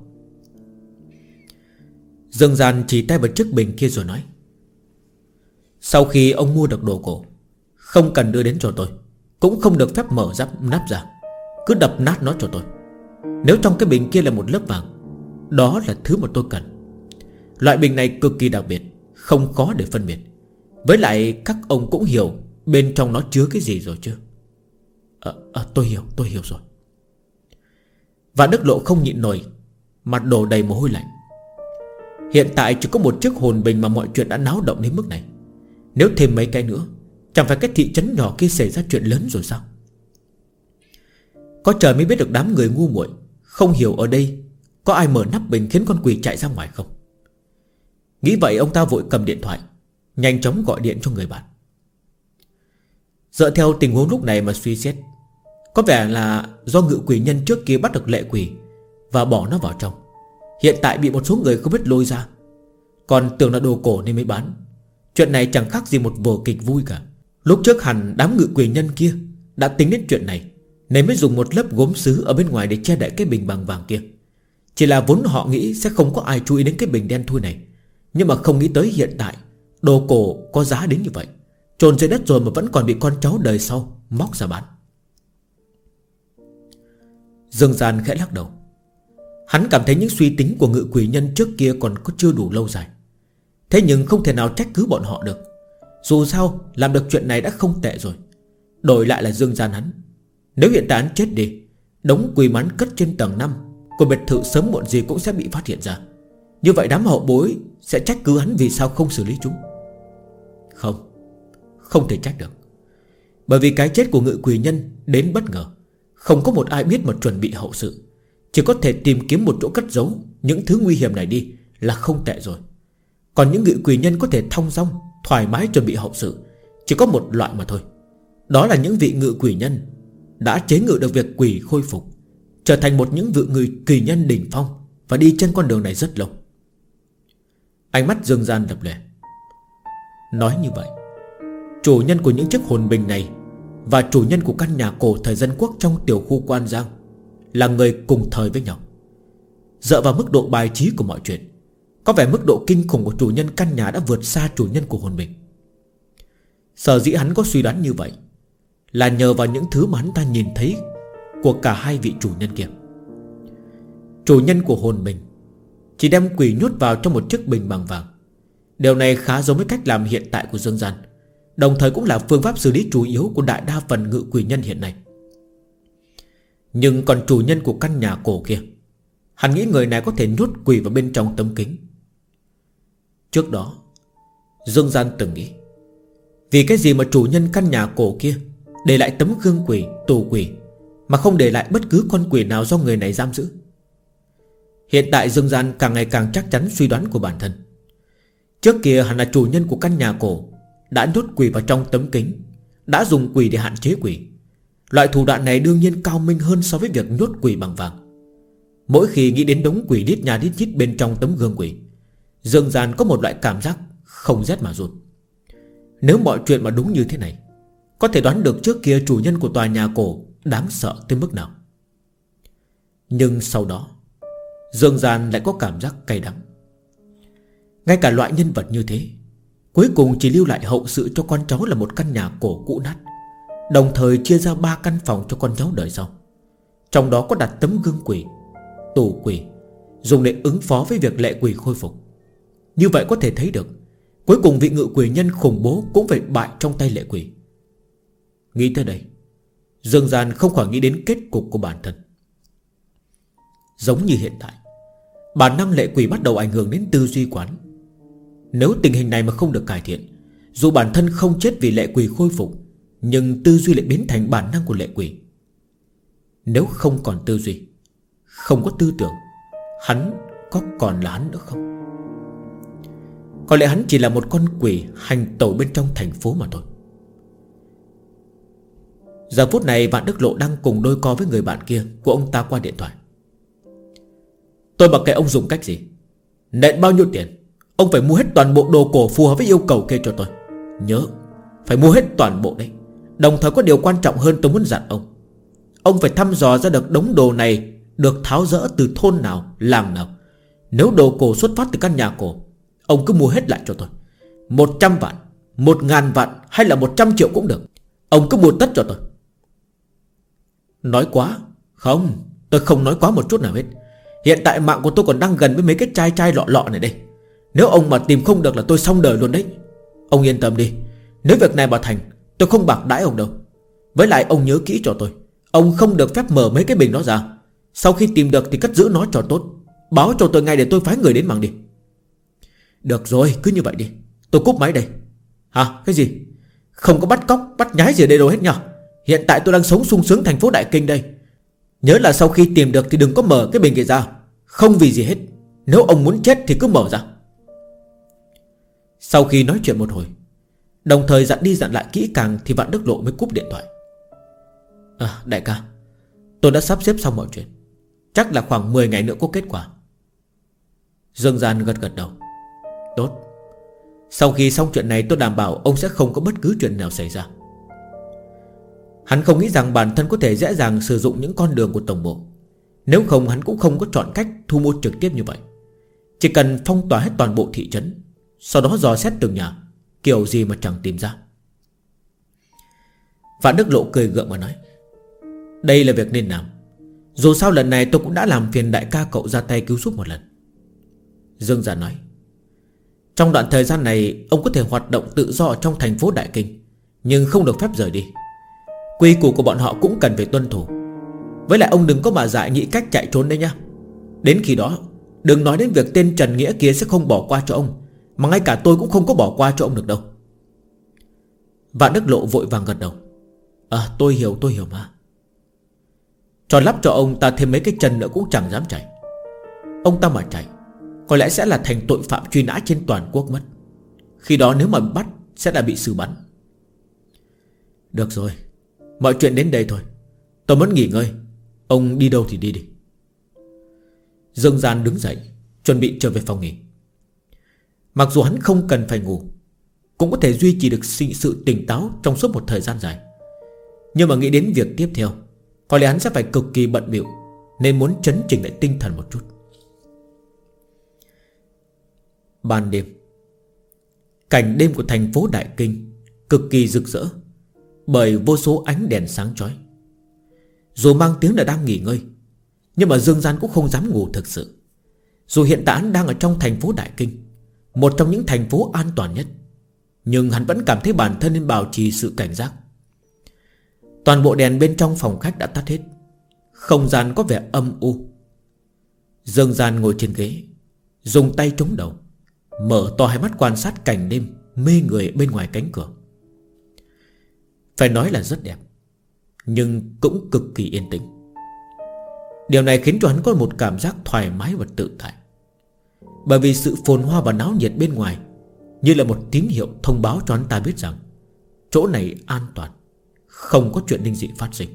Dương Gian chỉ tay vào chiếc bình kia rồi nói: sau khi ông mua được đồ cổ, không cần đưa đến cho tôi, cũng không được phép mở nắp ra, cứ đập nát nó cho tôi. Nếu trong cái bình kia là một lớp vàng, đó là thứ mà tôi cần. Loại bình này cực kỳ đặc biệt, không khó để phân biệt. Với lại các ông cũng hiểu bên trong nó chứa cái gì rồi chứ? Tôi hiểu rồi. Và Đức Lộ không nhịn nổi, mặt đổ đầy mồ hôi lạnh. Hiện tại chỉ có một chiếc hồn bình mà mọi chuyện đã náo động đến mức này. Nếu thêm mấy cái nữa, chẳng phải cái thị trấn nhỏ kia xảy ra chuyện lớn rồi sao? Có trời mới biết được đám người ngu muội không hiểu ở đây có ai mở nắp bình khiến con quỷ chạy ra ngoài không. Nghĩ vậy ông ta vội cầm điện thoại, nhanh chóng gọi điện cho người bạn. Dựa theo tình huống lúc này mà suy xét, có vẻ là do ngự quỷ nhân trước kia bắt được lệ quỷ và bỏ nó vào trong, hiện tại bị một số người không biết lôi ra, còn tưởng là đồ cổ nên mới bán. Chuyện này chẳng khác gì một vở kịch vui cả. Lúc trước hẳn đám ngự quỷ nhân kia đã tính đến chuyện này nên mới dùng một lớp gốm sứ ở bên ngoài để che đậy cái bình bằng vàng kia. Chỉ là vốn họ nghĩ sẽ không có ai chú ý đến cái bình đen thui này, nhưng mà không nghĩ tới hiện tại đồ cổ có giá đến như vậy, chôn dưới đất rồi mà vẫn còn bị con cháu đời sau móc ra bán. Dương Gian khẽ lắc đầu. Hắn cảm thấy những suy tính của ngự quỷ nhân trước kia còn có chưa đủ lâu dài. Thế nhưng không thể nào trách cứ bọn họ được. Dù sao làm được chuyện này đã không tệ rồi. Đổi lại là Dương Gian hắn, nếu hiện tại hắn chết đi, đống quỷ mắn cất trên tầng 5 của biệt thự sớm muộn gì cũng sẽ bị phát hiện ra. Như vậy đám hậu bối sẽ trách cứ hắn vì sao không xử lý chúng. Không thể trách được. Bởi vì cái chết của ngự quỷ nhân đến bất ngờ, không có một ai biết mà chuẩn bị hậu sự. Chỉ có thể tìm kiếm một chỗ cất giấu những thứ nguy hiểm này đi là không tệ rồi. Còn những ngự quỷ nhân có thể thong dong thoải mái chuẩn bị hậu sự chỉ có một loại mà thôi. Đó là những vị ngự quỷ nhân đã chế ngự được việc quỷ khôi phục, trở thành một những vị người quỷ nhân đỉnh phong và đi trên con đường này rất lâu. Ánh mắt Dương Gian lập lòe. Nói như vậy, chủ nhân của những chiếc hồn bình này và chủ nhân của căn nhà cổ thời dân quốc trong tiểu khu Quan Giang là người cùng thời với nhau. Dựa vào mức độ bài trí của mọi chuyện, có vẻ mức độ kinh khủng của chủ nhân căn nhà đã vượt xa chủ nhân của hồn bình. Sở dĩ hắn có suy đoán như vậy là nhờ vào những thứ mà hắn ta nhìn thấy của cả hai vị chủ nhân kia. Chủ nhân của hồn bình chỉ đem quỷ nhốt vào trong một chiếc bình bằng vàng. Điều này khá giống với cách làm hiện tại của Dương Gian, đồng thời cũng là phương pháp xử lý chủ yếu của đại đa phần ngự quỷ nhân hiện nay. Nhưng còn chủ nhân của căn nhà cổ kia, hắn nghĩ người này có thể nhốt quỷ vào bên trong tấm kính. Trước đó Dương Gian từng nghĩ, vì cái gì mà chủ nhân căn nhà cổ kia để lại tấm gương quỷ, tù quỷ, mà không để lại bất cứ con quỷ nào do người này giam giữ. Hiện tại Dương Gian càng ngày càng chắc chắn suy đoán của bản thân. Trước kia hắn là chủ nhân của căn nhà cổ, đã nhốt quỷ vào trong tấm kính, đã dùng quỷ để hạn chế quỷ. Loại thủ đoạn này đương nhiên cao minh hơn so với việc nhốt quỷ bằng vàng. Mỗi khi nghĩ đến đống quỷ đít nhà đít nhít bên trong tấm gương quỷ, Dương Gian có một loại cảm giác không rét mà run. Nếu mọi chuyện mà đúng như thế này, có thể đoán được trước kia chủ nhân của tòa nhà cổ đáng sợ tới mức nào. Nhưng sau đó Dương Gian lại có cảm giác cay đắng. Ngay cả loại nhân vật như thế, Cuối cùng chỉ lưu lại hậu sự cho con cháu là một căn nhà cổ cũ nát, đồng thời chia ra 3 căn phòng cho con cháu đời sau. Trong đó có đặt tấm gương quỷ, tủ quỷ, dùng để ứng phó với việc lệ quỷ khôi phục. Như vậy có thể thấy được cuối cùng vị ngự quỷ nhân khủng bố cũng phải bại trong tay lệ quỷ. Nghĩ tới đây, Dương Gian không khỏi nghĩ đến kết cục của bản thân. Giống như hiện tại, bản năng lệ quỷ bắt đầu ảnh hưởng đến tư duy quán. Nếu tình hình này mà không được cải thiện, dù bản thân không chết vì lệ quỷ khôi phục, nhưng tư duy lại biến thành bản năng của lệ quỷ. Nếu không còn tư duy, không có tư tưởng, hắn có còn là hắn nữa không? Có lẽ hắn chỉ là một con quỷ hành tẩu bên trong thành phố mà thôi. Giờ phút này Vạn Đức Lộ đang cùng đôi co với người bạn kia của ông ta qua điện thoại. Tôi mặc kệ ông dùng cách gì, nện bao nhiêu tiền, ông phải mua hết toàn bộ đồ cổ phù hợp với yêu cầu kia cho tôi. Nhớ, phải mua hết toàn bộ đấy. Đồng thời có điều quan trọng hơn tôi muốn dặn ông. Ông phải thăm dò ra được đống đồ này được tháo dỡ từ thôn nào, làng nào. Nếu đồ cổ xuất phát từ căn nhà cổ, ông cứ mua hết lại cho tôi. 100 vạn, 1000 vạn hay là 100 triệu cũng được, ông cứ mua tất cho tôi. Nói quá? Không, tôi không nói quá một chút nào hết. Hiện tại mạng của tôi còn đang gần với mấy cái chai chai lọ lọ này đây. Nếu ông mà tìm không được là tôi xong đời luôn đấy. Ông yên tâm đi, nếu việc này mà thành, tôi không bạc đãi ông đâu. Với lại ông nhớ kỹ cho tôi, ông không được phép mở mấy cái bình đó ra. Sau khi tìm được thì cất giữ nó cho tốt, báo cho tôi ngay để tôi phái người đến mang đi. Được rồi, cứ như vậy đi. Tôi cúp máy đây. Hả? Cái gì? Không có bắt cóc, bắt nhái gì ở đây đâu hết nhá. Hiện tại tôi đang sống sung sướng thành phố Đại Kinh đây. Nhớ là sau khi tìm được thì đừng có mở cái bình kia ra. Không vì gì hết. Nếu ông muốn chết thì cứ mở ra. Sau khi nói chuyện một hồi, đồng thời dặn đi dặn lại kỹ càng, thì Vạn Đức Lộ mới cúp điện thoại. Đại ca, tôi đã sắp xếp xong mọi chuyện, chắc là khoảng 10 ngày nữa có kết quả. Dương Gian gật gật đầu. Tốt. Sau khi xong chuyện này tôi đảm bảo ông sẽ không có bất cứ chuyện nào xảy ra. Hắn không nghĩ rằng bản thân có thể dễ dàng sử dụng những con đường của tổng bộ. Nếu không hắn cũng không có chọn cách thu mua trực tiếp như vậy. Chỉ cần phong tỏa hết toàn bộ thị trấn, sau đó dò xét từng nhà, kiểu gì mà chẳng tìm ra. Vạn Đức Lộ cười gượng mà nói, đây là việc nên làm. Dù sao lần này tôi cũng đã làm phiền đại ca cậu ra tay cứu giúp một lần. Dương Gia nói, trong đoạn thời gian này ông có thể hoạt động tự do trong thành phố Đại Kinh, nhưng không được phép rời đi. Quy củ của bọn họ cũng cần phải tuân thủ. Với lại ông đừng có mà dại nghĩ cách chạy trốn đấy nhá. Đến khi đó đừng nói đến việc tên Trần Nghĩa kia sẽ không bỏ qua cho ông, mà ngay cả tôi cũng không có bỏ qua cho ông được đâu. Vạn Đức Lộ vội vàng gật đầu. Tôi hiểu mà. Cho lắp cho ông ta thêm mấy cái chân nữa cũng chẳng dám chạy. Ông ta mà chạy, có lẽ sẽ là thành tội phạm truy nã trên toàn quốc mất. Khi đó nếu mà bắt sẽ là bị xử bắn. Được rồi, mọi chuyện đến đây thôi. Tôi muốn nghỉ ngơi. Ông đi đâu thì đi đi. Dương Gian đứng dậy, chuẩn bị trở về phòng nghỉ. Mặc dù hắn không cần phải ngủ, cũng có thể duy trì được sự tỉnh táo trong suốt một thời gian dài, nhưng mà nghĩ đến việc tiếp theo, có lẽ hắn sẽ phải cực kỳ bận bịu, nên muốn chấn chỉnh lại tinh thần một chút. Ban đêm, cảnh đêm của thành phố Đại Kinh cực kỳ rực rỡ bởi vô số ánh đèn sáng chói. Dù mang tiếng là đang nghỉ ngơi, nhưng mà Dương Gian cũng không dám ngủ thực sự. Dù hiện tại hắn đang ở trong thành phố Đại Kinh, một trong những thành phố an toàn nhất, nhưng hắn vẫn cảm thấy bản thân nên bảo trì sự cảnh giác. Toàn bộ đèn bên trong phòng khách đã tắt hết, không gian có vẻ âm u. Dương Gian ngồi trên ghế, dùng tay chống đầu, mở to hai mắt quan sát cảnh đêm mê người bên ngoài cánh cửa. Phải nói là rất đẹp, nhưng cũng cực kỳ yên tĩnh. Điều này khiến cho hắn có một cảm giác thoải mái và tự tại, bởi vì sự phồn hoa và náo nhiệt bên ngoài như là một tín hiệu thông báo cho hắn ta biết rằng chỗ này an toàn, không có chuyện linh dị phát sinh.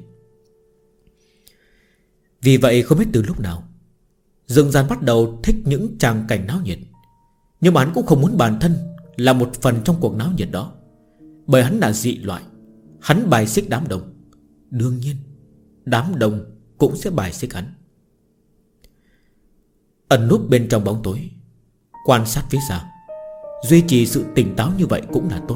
Vì vậy không biết từ lúc nào, Dương Gian bắt đầu thích những tràng cảnh náo nhiệt. Nhưng mà hắn cũng không muốn bản thân là một phần trong cuộc náo nhiệt đó, bởi hắn là dị loại. Hắn bài xích đám đông, đương nhiên đám đông cũng sẽ bài xích hắn. Ẩn núp bên trong bóng tối, quan sát phía xa, duy trì sự tỉnh táo như vậy cũng là tốt.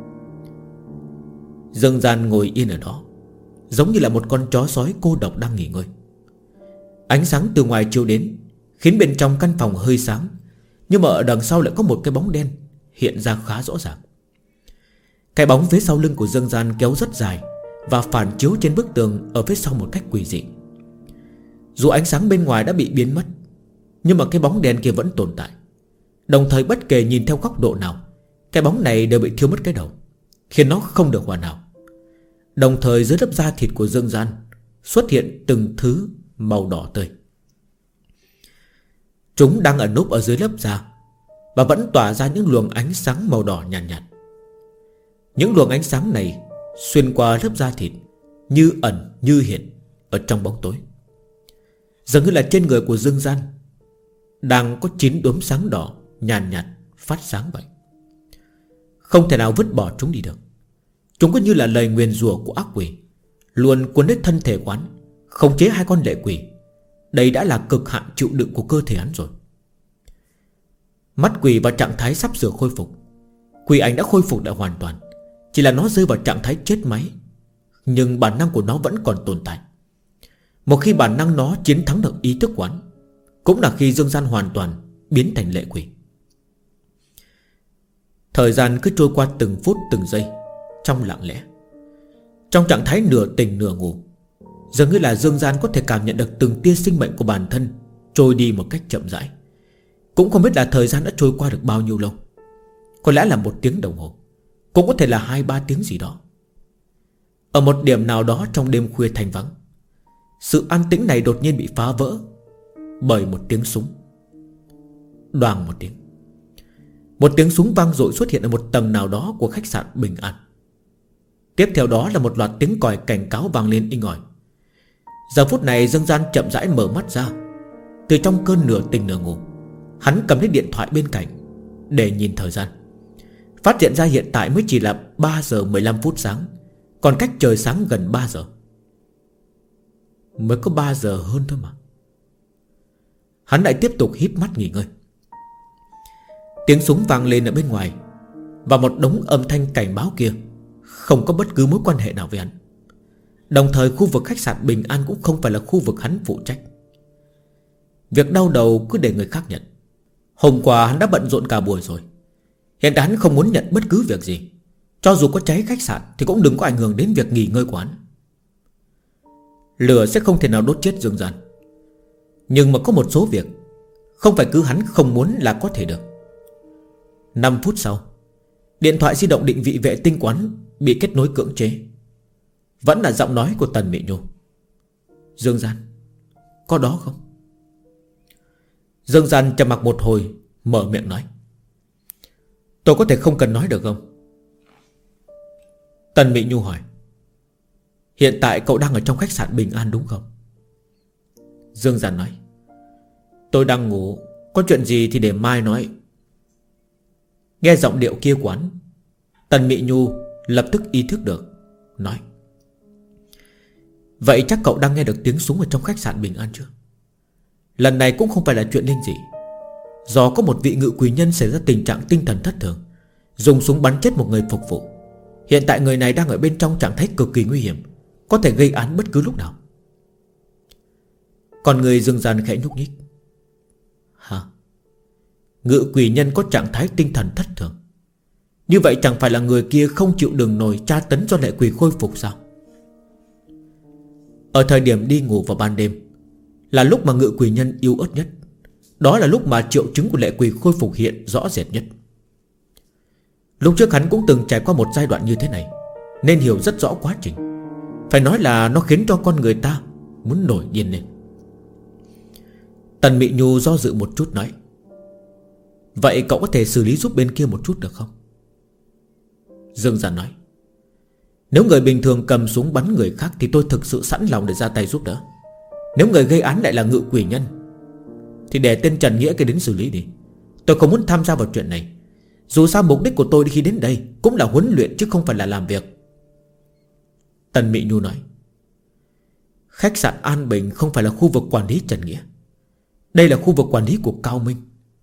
Dương Gian ngồi yên ở đó, giống như là một con chó sói cô độc đang nghỉ ngơi. Ánh sáng từ ngoài chiếu đến, khiến bên trong căn phòng hơi sáng, nhưng mà ở đằng sau lại có một cái bóng đen hiện ra khá rõ ràng. Cái bóng phía sau lưng của Dương Gian kéo rất dài và phản chiếu trên bức tường ở phía sau một cách quỷ dị. Dù ánh sáng bên ngoài đã bị biến mất, nhưng mà cái bóng đen kia vẫn tồn tại. Đồng thời bất kể nhìn theo góc độ nào, cái bóng này đều bị thiếu mất cái đầu, khiến nó không được hoàn hảo. Đồng thời dưới lớp da thịt của Dương Gian xuất hiện từng thứ màu đỏ tươi. Chúng đang ẩn núp ở dưới lớp da và vẫn tỏa ra những luồng ánh sáng màu đỏ nhàn nhạt. Những luồng ánh sáng này xuyên qua lớp da thịt, như ẩn như hiện ở trong bóng tối. Dường như là trên người của Dương Gian đang có 9 đốm sáng đỏ nhàn nhạt phát sáng vậy. Không thể nào vứt bỏ chúng đi được. Chúng có như là lời nguyền rủa của ác quỷ, luôn cuốn lấy thân thể quán, khống chế hai con lệ quỷ. Đây đã là cực hạn chịu đựng của cơ thể hắn rồi. Mắt quỷ vào trạng thái sắp sửa khôi phục. Quỷ ảnh đã khôi phục lại hoàn toàn, chỉ là nó rơi vào trạng thái chết máy. Nhưng bản năng của nó vẫn còn tồn tại. Một khi bản năng nó chiến thắng được ý thức quán, cũng là khi Dương Gian hoàn toàn biến thành lệ quỷ. Thời gian cứ trôi qua từng phút từng giây trong lặng lẽ. Trong trạng thái nửa tỉnh nửa ngủ, dường như là Dương Gian có thể cảm nhận được từng tia sinh mệnh của bản thân trôi đi một cách chậm rãi. Cũng không biết là thời gian đã trôi qua được bao nhiêu lâu. Có lẽ là 1 tiếng đồng hồ, cũng có thể là 2-3 tiếng gì đó. Ở một điểm nào đó trong đêm khuya thanh vắng, sự an tĩnh này đột nhiên bị phá vỡ bởi một tiếng súng. Đoàng một tiếng. Một tiếng súng vang dội xuất hiện ở một tầng nào đó của khách sạn Bình An. Tiếp theo đó là một loạt tiếng còi cảnh cáo vang lên inh ỏi. Giờ phút này Dương Gian chậm rãi mở mắt ra. Từ trong cơn nửa tỉnh nửa ngủ, hắn cầm lấy điện thoại bên cạnh để nhìn thời gian. Phát hiện ra hiện tại mới chỉ là 3 giờ 15 phút sáng, còn cách trời sáng gần 3 giờ. Mới có 3 giờ hơn thôi mà. Hắn lại tiếp tục híp mắt nghỉ ngơi. Tiếng súng vang lên ở bên ngoài, và một đống âm thanh cảnh báo kia không có bất cứ mối quan hệ nào với hắn. Đồng thời khu vực khách sạn Bình An cũng không phải là khu vực hắn phụ trách. Việc đau đầu cứ để người khác nhận. Hôm qua hắn đã bận rộn cả buổi rồi. Hiện tại hắn không muốn nhận bất cứ việc gì. Cho dù có cháy khách sạn thì cũng đừng có ảnh hưởng đến việc nghỉ ngơi của hắn. Lửa sẽ không thể nào đốt chết Dương Gian. Nhưng mà có một số việc không phải cứ hắn không muốn là có thể được. 5 phút sau, điện thoại di động định vị vệ tinh quán bị kết nối cưỡng chế. Vẫn là giọng nói của Tần Mị Nhu. Dương Gian, có đó không? Dương Gian trầm mặc một hồi, mở miệng nói. Tôi có thể không cần nói được không? Tần Mị Nhu hỏi. Hiện tại cậu đang ở trong khách sạn Bình An đúng không? Dương Gian nói. Tôi đang ngủ, có chuyện gì thì để mai nói. Nghe giọng điệu kia quán, Tần Mị Nhu lập tức ý thức được, nói. Vậy chắc cậu đang nghe được tiếng súng ở trong khách sạn Bình An chưa? Lần này cũng không phải là chuyện linh dị. Do có một vị ngự quỷ nhân xảy ra tình trạng tinh thần thất thường, dùng súng bắn chết một người phục vụ. Hiện tại người này đang ở bên trong trạng thái cực kỳ nguy hiểm, có thể gây án bất cứ lúc nào. Còn người Dương Gian khẽ nhúc nhích. Hả? Ngự quỷ nhân có trạng thái tinh thần thất thường? Như vậy chẳng phải là người kia không chịu đựng nổi tra tấn do lệ quỷ khôi phục sao? Ở thời điểm đi ngủ vào ban đêm là lúc mà ngự quỷ nhân yếu ớt nhất. Đó là lúc mà triệu chứng của lệ quỷ khôi phục hiện rõ rệt nhất. Lúc trước hắn cũng từng trải qua một giai đoạn như thế này, nên hiểu rất rõ quá trình. Phải nói là nó khiến cho con người ta muốn nổi điên lên. Tần Mị Nhu do dự một chút nói. Vậy cậu có thể xử lý giúp bên kia một chút được không? Dương Gian nói. Nếu người bình thường cầm súng bắn người khác thì tôi thực sự sẵn lòng để ra tay giúp đỡ. Nếu người gây án lại là ngự quỷ nhân thì để tên Trần Nghĩa kia đến xử lý đi. Tôi không muốn tham gia vào chuyện này. Dù sao mục đích của tôi khi đến đây cũng là huấn luyện chứ không phải là làm việc. Tần Mị Nhu nói. Khách sạn An Bình không phải là khu vực quản lý Trần Nghĩa. Đây là khu vực quản lý của Cao Minh.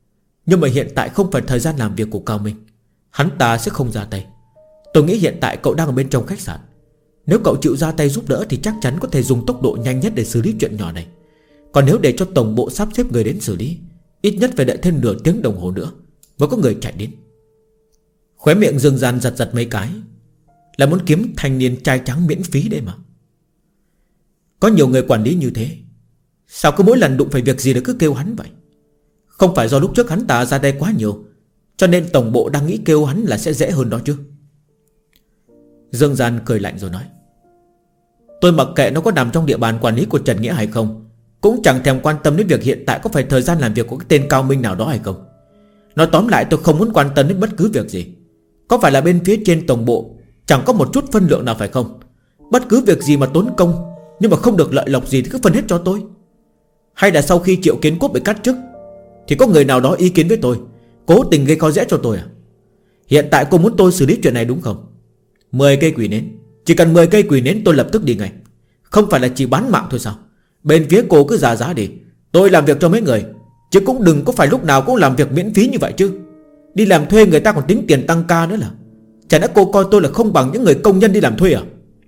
Nhưng mà hiện tại không phải thời gian làm việc của Cao Minh. Hắn ta sẽ không ra tay. Tôi nghĩ hiện tại cậu đang ở bên trong khách sạn. Nếu cậu chịu ra tay giúp đỡ thì chắc chắn có thể dùng tốc độ nhanh nhất để xử lý chuyện nhỏ này. Còn nếu để cho tổng bộ sắp xếp người đến xử lý, ít nhất phải đợi thêm nửa tiếng đồng hồ nữa mới có người chạy đến. Khóe miệng Dương Gian giật giật mấy cái, là muốn kiếm thanh niên trai trắng miễn phí đấy mà. Có nhiều người quản lý như thế, sao cứ mỗi lần đụng phải việc gì là cứ kêu hắn vậy? Không phải do lúc trước hắn ta ra tay quá nhiều, cho nên tổng bộ đang nghĩ kêu hắn là sẽ dễ hơn đó chứ? Dương Gian cười lạnh rồi nói: tôi mặc kệ nó có nằm trong địa bàn quản lý của Trần Nghĩa hay không, cũng chẳng thèm quan tâm đến việc hiện tại có phải thời gian làm việc của cái tên Cao Minh nào đó hay không. Nói tóm lại, tôi không muốn quan tâm đến bất cứ việc gì. Có phải là bên phía trên tổng bộ chẳng có một chút phân lượng nào phải không? Bất cứ việc gì mà tốn công nhưng mà không được lợi lộc gì thì cứ phân hết cho tôi. Hay là sau khi Triệu Kiến Quốc bị cắt chức thì có người nào đó ý kiến với tôi, cố tình gây khó dễ cho tôi à? Hiện tại cô muốn tôi xử lý chuyện này đúng không? 10 cây quỷ nến, chỉ cần 10 cây quỷ nến tôi lập tức đi ngay. Không phải là chỉ bán mạng thôi sao? Bên phía cô cứ giả giá đi, tôi làm việc cho mấy người, chứ cũng đừng có phải lúc nào cũng làm việc miễn phí như vậy chứ. Đi làm thuê người ta còn tính tiền tăng ca nữa là. Chả lẽ cô coi tôi là không bằng những người công nhân đi làm thuê à?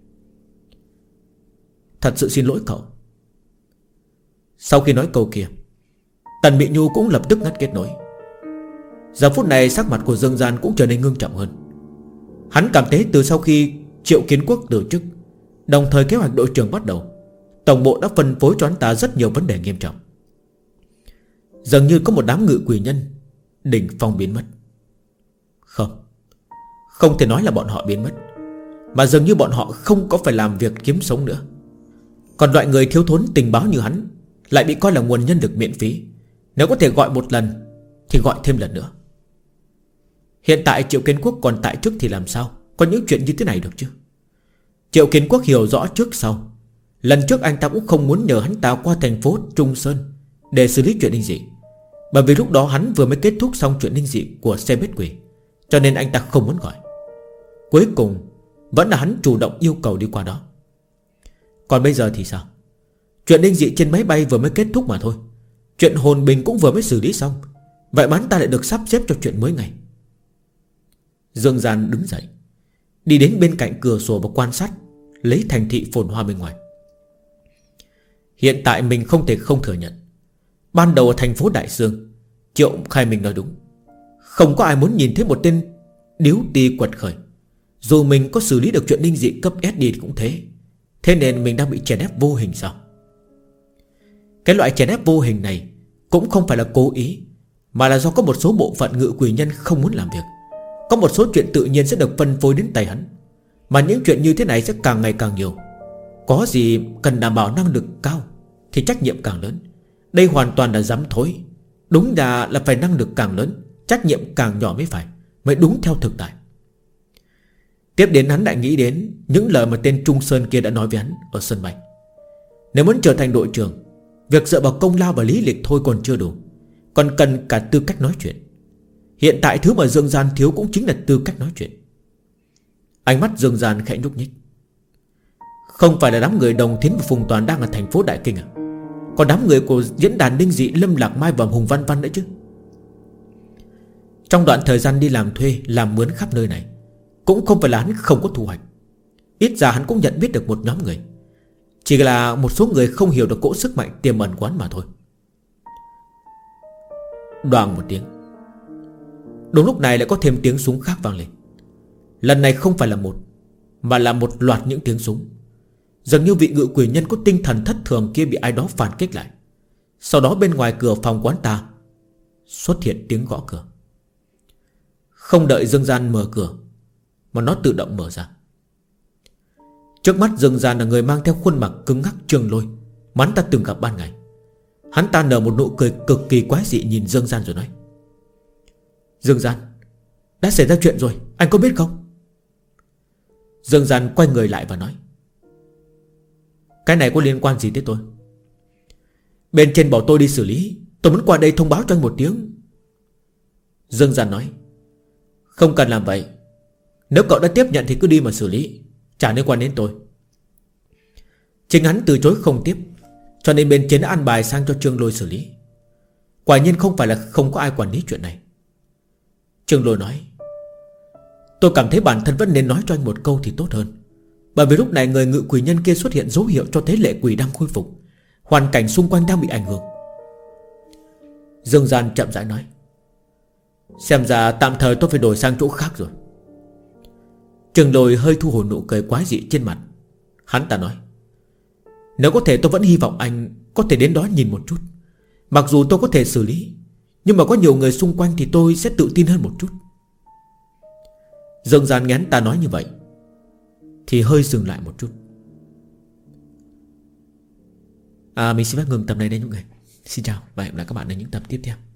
Thật sự xin lỗi cậu. Sau khi nói câu kia, Tần Mị Nhu cũng lập tức ngắt kết nối. Giờ phút này sắc mặt của Dương Gian cũng trở nên ngưng trọng hơn. Hắn cảm thấy từ sau khi Triệu Kiến Quốc từ chức, đồng thời kế hoạch đội trưởng bắt đầu, tổng bộ đã phân phối cho hắn ta rất nhiều vấn đề nghiêm trọng. Dường như có một đám ngự quỷ nhân đỉnh phong biến mất. Không thể nói là bọn họ biến mất, mà dường như bọn họ không có phải làm việc kiếm sống nữa. Còn loại người thiếu thốn tình báo như hắn lại bị coi là nguồn nhân lực miễn phí. Nếu có thể gọi một lần thì gọi thêm lần nữa. Hiện tại Triệu Kiến Quốc còn tại chức thì làm sao có những chuyện như thế này được chứ? Triệu Kiến Quốc hiểu rõ trước sau. Lần trước anh ta cũng không muốn nhờ hắn ta qua thành phố Trung Sơn để xử lý chuyện linh dị, bởi vì lúc đó hắn vừa mới kết thúc xong chuyện linh dị của xe bết quỷ, cho nên anh ta không muốn gọi. Cuối cùng vẫn là hắn chủ động yêu cầu đi qua đó. Còn bây giờ thì sao? Chuyện linh dị trên máy bay vừa mới kết thúc mà thôi. Chuyện hồn bình cũng vừa mới xử lý xong, vậy mà hắn ta lại được sắp xếp cho chuyện mới ngày. Dương Gian đứng dậy, đi đến bên cạnh cửa sổ và quan sát lấy thành thị phồn hoa bên ngoài. Hiện tại mình không thể không thừa nhận, ban đầu ở thành phố Đại Dương, Triệu Khai Minh nói đúng. Không có ai muốn nhìn thấy một tên điếu ti quật khởi. Dù mình có xử lý được chuyện linh dị cấp SD cũng thế. Thế nên mình đang bị chèn ép vô hình sao? Cái loại chèn ép vô hình này cũng không phải là cố ý, mà là do có một số bộ phận ngự quỷ nhân không muốn làm việc. Có một số chuyện tự nhiên sẽ được phân phối đến tay hắn, mà những chuyện như thế này sẽ càng ngày càng nhiều. Có gì cần đảm bảo năng lực cao thì trách nhiệm càng lớn. Đây hoàn toàn là dám thối. Đúng là phải năng lực càng lớn, trách nhiệm càng nhỏ mới phải, mới đúng theo thực tại. Tiếp đến hắn lại nghĩ đến những lời mà tên Trung Sơn kia đã nói với hắn ở sân bay. Nếu muốn trở thành đội trưởng, việc dựa vào công lao và lý lịch thôi còn chưa đủ, còn cần cả tư cách nói chuyện. Hiện tại thứ mà Dương Gian thiếu cũng chính là tư cách nói chuyện. Ánh mắt Dương Gian khẽ nhúc nhích. Không phải là đám người Đồng Thiến và Phùng Toàn đang ở thành phố Đại Kinh à? Còn đám người của diễn đàn linh dị Lâm Lạc Mai và Hùng Văn Văn nữa chứ. Trong đoạn thời gian đi làm thuê, làm mướn khắp nơi này, cũng không phải là hắn không có thu hoạch. Ít ra hắn cũng nhận biết được một nhóm người, chỉ là một số người không hiểu được cỗ sức mạnh tiềm ẩn quán mà thôi. Đoàng một tiếng, đúng lúc này lại có thêm tiếng súng khác vang lên. Lần này không phải là một, mà là một loạt những tiếng súng. Dường như vị ngự quỷ nhân có tinh thần thất thường kia bị ai đó phản kích lại. Sau đó bên ngoài cửa phòng quán ta xuất hiện tiếng gõ cửa. Không đợi Dương Gian mở cửa mà nó tự động mở ra. Trước mắt Dương Gian là người mang theo khuôn mặt cứng ngắc Trương Lôi mà hắn ta từng gặp ban ngày. Hắn ta nở một nụ cười cực kỳ quái dị nhìn Dương Gian rồi nói: Dương Gian, đã xảy ra chuyện rồi, anh có biết không? Dương Gian quay người lại và nói: cái này có liên quan gì tới tôi? Bên trên bảo tôi đi xử lý, tôi muốn qua đây thông báo cho anh một tiếng. Dương Gian nói: không cần làm vậy. Nếu cậu đã tiếp nhận thì cứ đi mà xử lý, chả liên quan đến tôi. Chính hắn từ chối không tiếp, cho nên bên trên đã ăn bài sang cho Trương Lôi xử lý. Quả nhiên không phải là không có ai quản lý chuyện này. Trương Lôi nói: tôi cảm thấy bản thân vẫn nên nói cho anh một câu thì tốt hơn. Bởi vì lúc này người ngự quỷ nhân kia xuất hiện dấu hiệu cho thấy lệ quỷ đang khôi phục, hoàn cảnh xung quanh đang bị ảnh hưởng. Dương Gian chậm rãi nói: xem ra tạm thời tôi phải đổi sang chỗ khác rồi. Trương Lôi hơi thu hồi nụ cười quái dị trên mặt. Hắn ta nói: nếu có thể tôi vẫn hy vọng anh có thể đến đó nhìn một chút. Mặc dù tôi có thể xử lý, nhưng mà có nhiều người xung quanh thì tôi sẽ tự tin hơn một chút. Dương Gian nghe hắn ta nói như vậy thì hơi dừng lại một chút. Mình xin phép ngừng tập này đây những người. Xin chào và hẹn gặp lại các bạn ở những tập tiếp theo.